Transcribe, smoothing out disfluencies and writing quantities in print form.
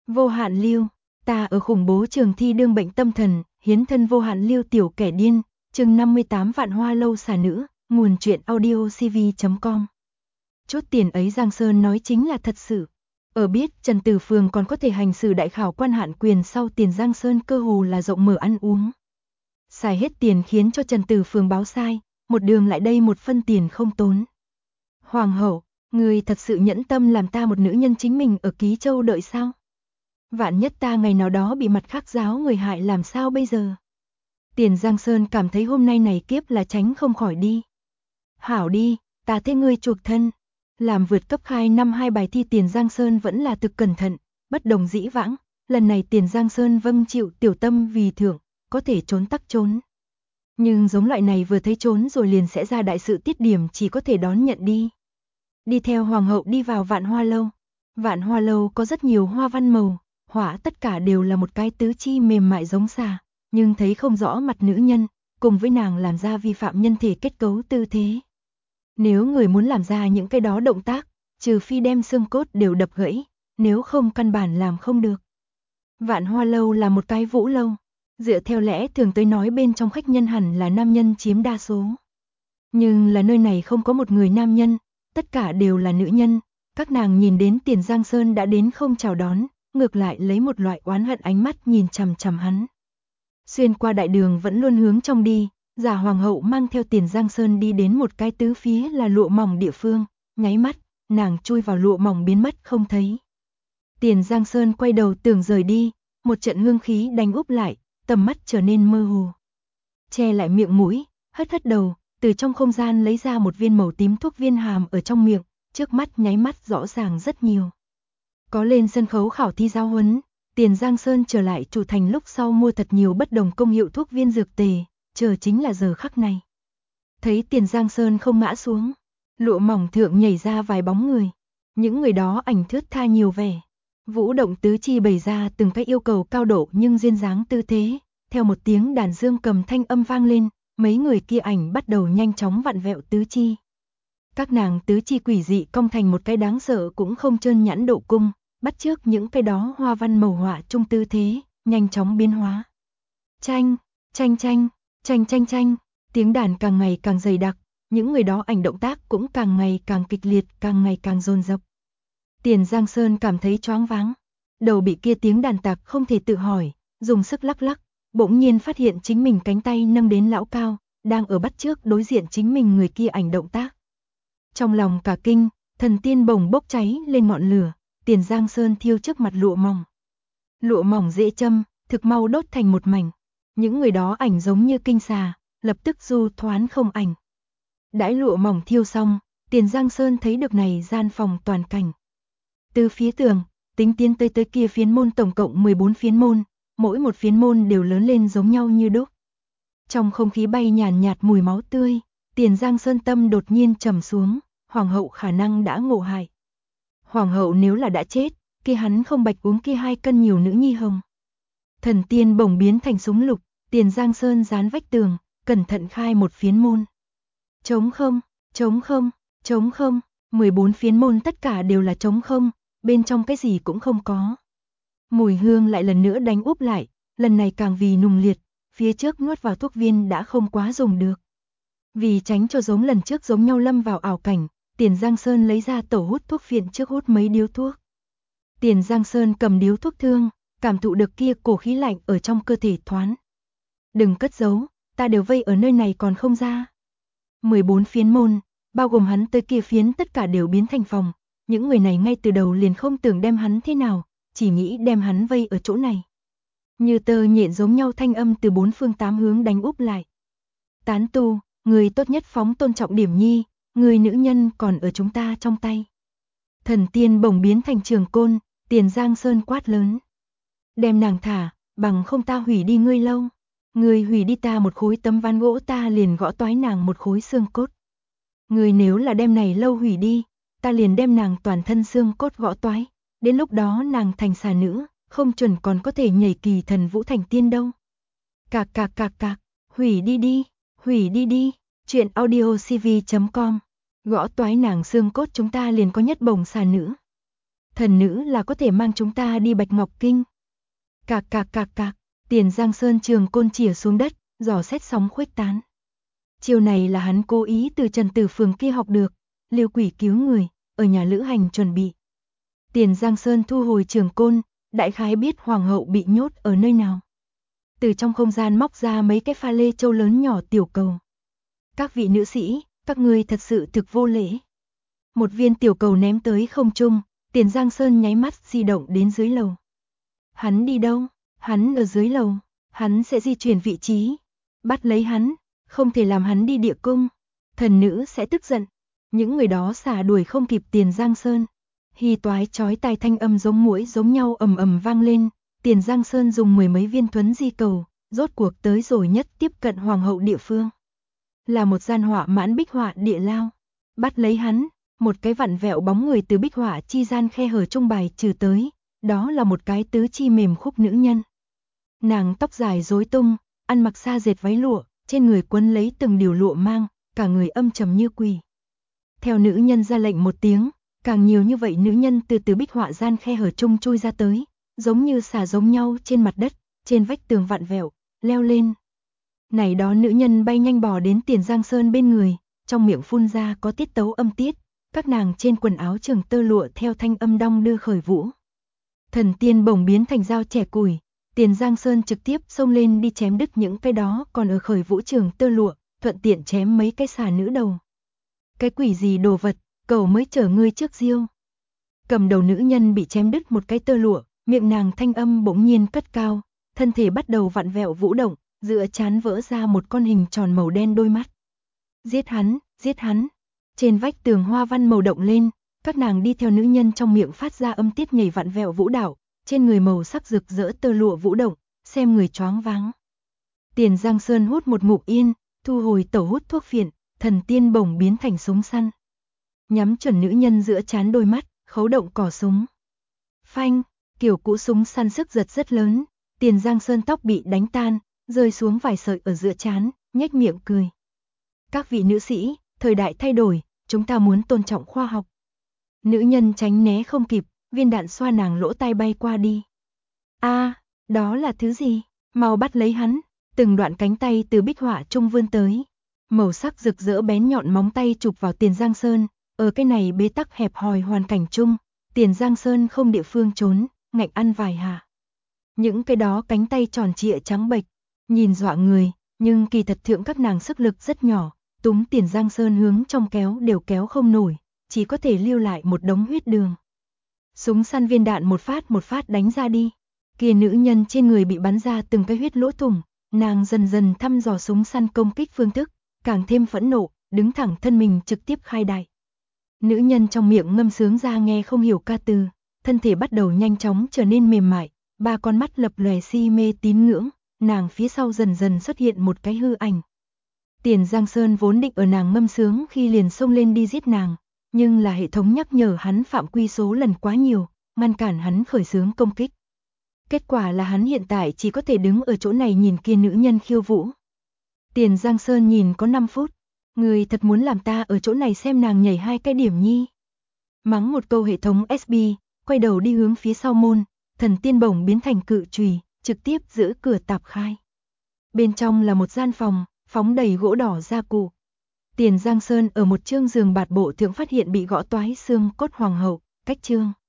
Vô hạn lưu, ta ở khủng bố trường thi đương bệnh tâm thần, hiến thân vô hạn lưu tiểu kẻ điên, chương 58 Vạn Hoa Lâu xà nữ, nguồn truyện audio cv.com. Chút tiền ấy Giang Sơn nói chính là thật sự. Ở biết Trần Tử Phường còn có thể hành xử đại khảo quan hạn quyền sau tiền Giang Sơn cơ hồ là rộng mở ăn uống. Xài hết tiền khiến cho Trần Tử Phường báo sai, một đường lại đây một phân tiền không tốn. Hoàng hậu, người thật sự nhẫn tâm làm ta một nữ nhân chính mình ở Ký Châu đợi sao? Vạn nhất ta ngày nào đó bị mặt khác giáo người hại làm sao bây giờ? Tiền Giang Sơn cảm thấy hôm nay này kiếp là tránh không khỏi đi. Hảo đi, ta thế ngươi chuộc thân. Làm vượt cấp khai năm 2 bài thi Tiền Giang Sơn vẫn là thực cẩn thận, bất đồng dĩ vãng. Lần này Tiền Giang Sơn vâng chịu tiểu tâm vì thưởng, có thể trốn tắc trốn. Nhưng giống loại này vừa thấy trốn rồi liền sẽ ra đại sự tiết điểm chỉ có thể đón nhận đi. Đi theo Hoàng hậu đi vào Vạn Hoa Lâu. Vạn Hoa Lâu có rất nhiều hoa văn màu, họa tất cả đều là một cái tứ chi mềm mại giống xà, nhưng thấy không rõ mặt nữ nhân, cùng với nàng làm ra vi phạm nhân thể kết cấu tư thế. Nếu người muốn làm ra những cái đó động tác, trừ phi đem xương cốt đều đập gãy, nếu không căn bản làm không được. Vạn Hoa Lâu là một cái vũ lâu, dựa theo lẽ thường tới nói bên trong khách nhân hẳn là nam nhân chiếm đa số. Nhưng là nơi này không có một người nam nhân, tất cả đều là nữ nhân, các nàng nhìn đến Tiền Giang Sơn đã đến không chào đón, ngược lại lấy một loại oán hận ánh mắt nhìn chằm chằm hắn. Xuyên qua đại đường vẫn luôn hướng trong đi, giả hoàng hậu mang theo Tiền Giang Sơn đi đến một cái tứ phía là lụa mỏng địa phương, nháy mắt, nàng chui vào lụa mỏng biến mất không thấy. Tiền Giang Sơn quay đầu tưởng rời đi, một trận hương khí đánh úp lại, tầm mắt trở nên mơ hồ. Che lại miệng mũi, hất hất đầu, từ trong không gian lấy ra một viên màu tím thuốc viên hàm ở trong miệng, trước mắt nháy mắt rõ ràng rất nhiều. Có lên sân khấu khảo thi giáo huấn, Tiền Giang Sơn trở lại chủ thành lúc sau mua thật nhiều bất đồng công hiệu thuốc viên dược tề, chờ chính là giờ khắc này. Thấy Tiền Giang Sơn không ngã xuống, lụa mỏng thượng nhảy ra vài bóng người, những người đó ảnh thướt tha nhiều vẻ. Vũ động tứ chi bày ra từng cái yêu cầu cao độ nhưng duyên dáng tư thế, theo một tiếng đàn dương cầm thanh âm vang lên, mấy người kia ảnh bắt đầu nhanh chóng vặn vẹo tứ chi. Các nàng tứ chi quỷ dị cong thành một cái đáng sợ cũng không trơn nhẵn độ cung, bắt chước những cái đó hoa văn màu họa trung tư thế, nhanh chóng biến hóa. Chanh, chanh chanh, chanh chanh chanh, tiếng đàn càng ngày càng dày đặc, những người đó ảnh động tác cũng càng ngày càng kịch liệt, càng ngày càng dồn dập. Tiền Giang Sơn cảm thấy choáng váng, đầu bị kia tiếng đàn tạc không thể tự hỏi, dùng sức lắc lắc, bỗng nhiên phát hiện chính mình cánh tay nâng đến lão cao, đang ở bắt chước đối diện chính mình người kia ảnh động tác. Trong lòng cả kinh, thần tiên bồng bốc cháy lên ngọn lửa, Tiền Giang Sơn thiêu trước mặt lụa mỏng. Lụa mỏng dễ châm, thực mau đốt thành một mảnh. Những người đó ảnh giống như kinh xà, lập tức du thoán không ảnh. Đãi lụa mỏng thiêu xong, Tiền Giang Sơn thấy được này gian phòng toàn cảnh. Từ phía tường, tính tiến tới kia phiến môn tổng cộng 14 phiến môn, mỗi một phiến môn đều lớn lên giống nhau như đúc. Trong không khí bay nhàn nhạt mùi máu tươi, Tiền Giang Sơn tâm đột nhiên trầm xuống, hoàng hậu khả năng đã ngộ hại. Hoàng hậu nếu là đã chết, kia hắn không bạch uống kia 2 cân nhiều nữ nhi hồng. Thần tiên bổng biến thành súng lục, Tiền Giang Sơn dán vách tường, cẩn thận khai một phiến môn. Trống không, trống không, trống không, 14 phiến môn tất cả đều là trống không, bên trong cái gì cũng không có. Mùi hương lại lần nữa đánh úp lại, lần này càng vì nùng liệt, phía trước nuốt vào thuốc viên đã không quá dùng được. Vì tránh cho giống lần trước giống nhau lâm vào ảo cảnh, Tiền Giang Sơn lấy ra tẩu hút thuốc phiện trước hút mấy điếu thuốc. Tiền Giang Sơn cầm điếu thuốc thương, cảm thụ được kia cổ khí lạnh ở trong cơ thể thoán. Đừng cất giấu, ta đều vây ở nơi này còn không ra. 14 phiến môn, bao gồm hắn tới kia phiến tất cả đều biến thành phòng. Những người này ngay từ đầu liền không tưởng đem hắn thế nào, chỉ nghĩ đem hắn vây ở chỗ này. Như tơ nhện giống nhau thanh âm từ 4 phương 8 hướng đánh úp lại. Tán tu, người tốt nhất phóng tôn trọng điểm nhi, người nữ nhân còn ở chúng ta trong tay. Thần tiên bổng biến thành trường côn, Tiền Giang Sơn quát lớn. Đem nàng thả, bằng không ta hủy đi ngươi lâu. Ngươi hủy đi ta một khối tấm ván gỗ ta liền gõ toái nàng một khối xương cốt. Ngươi nếu là đem này lâu hủy đi, ta liền đem nàng toàn thân xương cốt gõ toái. Đến lúc đó nàng thành xà nữ, không chuẩn còn có thể nhảy kỳ thần vũ thành tiên đâu. Cạc cạc cạc cạc, hủy đi đi, hủy đi đi. Chuyện audio cv.com. Gõ toái nàng xương cốt chúng ta liền có nhất bổng xà nữ. Thần nữ là có thể mang chúng ta đi Bạch Ngọc Kinh. Cạc cạc cạc cạc, Tiền Giang Sơn trường côn chìa xuống đất, dò xét sóng khuếch tán. Chiều này là hắn cố ý từ Trần Tử Phường kia học được, Lưu Quỷ cứu người, ở nhà lữ hành chuẩn bị. Tiền Giang Sơn thu hồi trường côn, đại khái biết hoàng hậu bị nhốt ở nơi nào. Từ trong không gian móc ra mấy cái pha lê châu lớn nhỏ tiểu cầu. Các vị nữ sĩ, các ngươi thật sự thực vô lễ. Một viên tiểu cầu ném tới không trung, Tiền Giang Sơn nháy mắt di động đến dưới lầu. Hắn đi đâu? Hắn ở dưới lầu, hắn sẽ di chuyển vị trí. Bắt lấy hắn, không thể làm hắn đi địa cung. Thần nữ sẽ tức giận. Những người đó xả đuổi không kịp Tiền Giang Sơn. Hì toái chói tai thanh âm giống muỗi giống nhau ầm ầm vang lên. Tiền Giang Sơn dùng 10 mấy viên thuấn di cầu, rốt cuộc tới rồi nhất tiếp cận hoàng hậu địa phương. Là một gian họa mãn bích họa địa lao. Bắt lấy hắn, một cái vặn vẹo bóng người từ bích họa chi gian khe hở trung bài trừ tới. Đó là một cái tứ chi mềm khúc nữ nhân. Nàng tóc dài rối tung, ăn mặc sa dệt váy lụa, trên người quấn lấy từng điều lụa mang, cả người âm trầm như quỷ. Theo nữ nhân ra lệnh một tiếng, càng nhiều như vậy nữ nhân từ bích họa gian khe hở trung chui ra tới, giống như xà giống nhau trên mặt đất, trên vách tường vặn vẹo, leo lên. Này đó nữ nhân bay nhanh bò đến Tiền Giang Sơn bên người, trong miệng phun ra có tiết tấu âm tiết, các nàng trên quần áo trường tơ lụa theo thanh âm đong đưa khởi vũ. Thần tiên bổng biến thành dao chẻ củi, Tiền Giang Sơn trực tiếp xông lên đi chém đứt những cái đó còn ở khởi vũ trường tơ lụa, thuận tiện chém mấy cái xà nữ đầu. Cái quỷ gì đồ vật, cầu mới chở ngươi trước diêu. Cầm đầu nữ nhân bị chém đứt một cái tơ lụa, miệng nàng thanh âm bỗng nhiên cất cao, thân thể bắt đầu vặn vẹo vũ động, giữa trán vỡ ra một con hình tròn màu đen đôi mắt. Giết hắn, giết hắn. Trên vách tường hoa văn màu động lên, các nàng đi theo nữ nhân trong miệng phát ra âm tiết nhảy vặn vẹo vũ đạo, trên người màu sắc rực rỡ tơ lụa vũ động, xem người choáng váng. Tiền Giang Sơn hút một ngụm yên, thu hồi tẩu hút thuốc phiện, thần tiên bổng biến thành súng săn. Nhắm chuẩn nữ nhân giữa trán đôi mắt, khấu động cò súng. Phanh, kiểu cũ súng săn sức giật rất lớn, Tiền Giang Sơn tóc bị đánh tan, rơi xuống vài sợi ở giữa trán, nhếch miệng cười. Các vị nữ sĩ, thời đại thay đổi, chúng ta muốn tôn trọng khoa học. Nữ nhân tránh né không kịp, viên đạn xoa nàng lỗ tai bay qua đi. A, đó là thứ gì? Mau bắt lấy hắn, từng đoạn cánh tay từ bích họa trung vươn tới. Màu sắc rực rỡ bén nhọn móng tay chụp vào Tiền Giang Sơn, ở cái này bế tắc hẹp hòi hoàn cảnh chung, Tiền Giang Sơn không địa phương trốn, ngạnh ăn vài hạ. Những cái đó cánh tay tròn trịa trắng bệch, nhìn dọa người, nhưng kỳ thật thượng các nàng sức lực rất nhỏ, túm Tiền Giang Sơn hướng trong kéo đều kéo không nổi, chỉ có thể lưu lại một đống huyết đường. Súng săn viên đạn một phát đánh ra đi. Kia nữ nhân trên người bị bắn ra từng cái huyết lỗ thủng, nàng dần dần thăm dò súng săn công kích phương thức, càng thêm phẫn nộ, đứng thẳng thân mình trực tiếp khai đại. Nữ nhân trong miệng ngâm sướng ra nghe không hiểu ca từ, thân thể bắt đầu nhanh chóng trở nên mềm mại, ba con mắt lập lòe si mê tín ngưỡng, nàng phía sau dần dần xuất hiện một cái hư ảnh. Tiền Giang Sơn vốn định ở nàng ngâm sướng khi liền xông lên đi giết nàng, nhưng là hệ thống nhắc nhở hắn phạm quy số lần quá nhiều, ngăn cản hắn khởi xướng công kích. Kết quả là hắn hiện tại chỉ có thể đứng ở chỗ này nhìn kia nữ nhân khiêu vũ. Tiền Giang Sơn nhìn có 5 phút, người thật muốn làm ta ở chỗ này xem nàng nhảy 2 cái điểm nhi. Mắng một câu hệ thống SB, quay đầu đi hướng phía sau môn, thần tiên bổng biến thành cự chùy, trực tiếp giữ cửa tạp khai. Bên trong là một gian phòng, phóng đầy gỗ đỏ gia cụ. Tiền Giang Sơn ở một chương giường bạt bộ thượng phát hiện bị gõ toái xương cốt hoàng hậu, cách chương.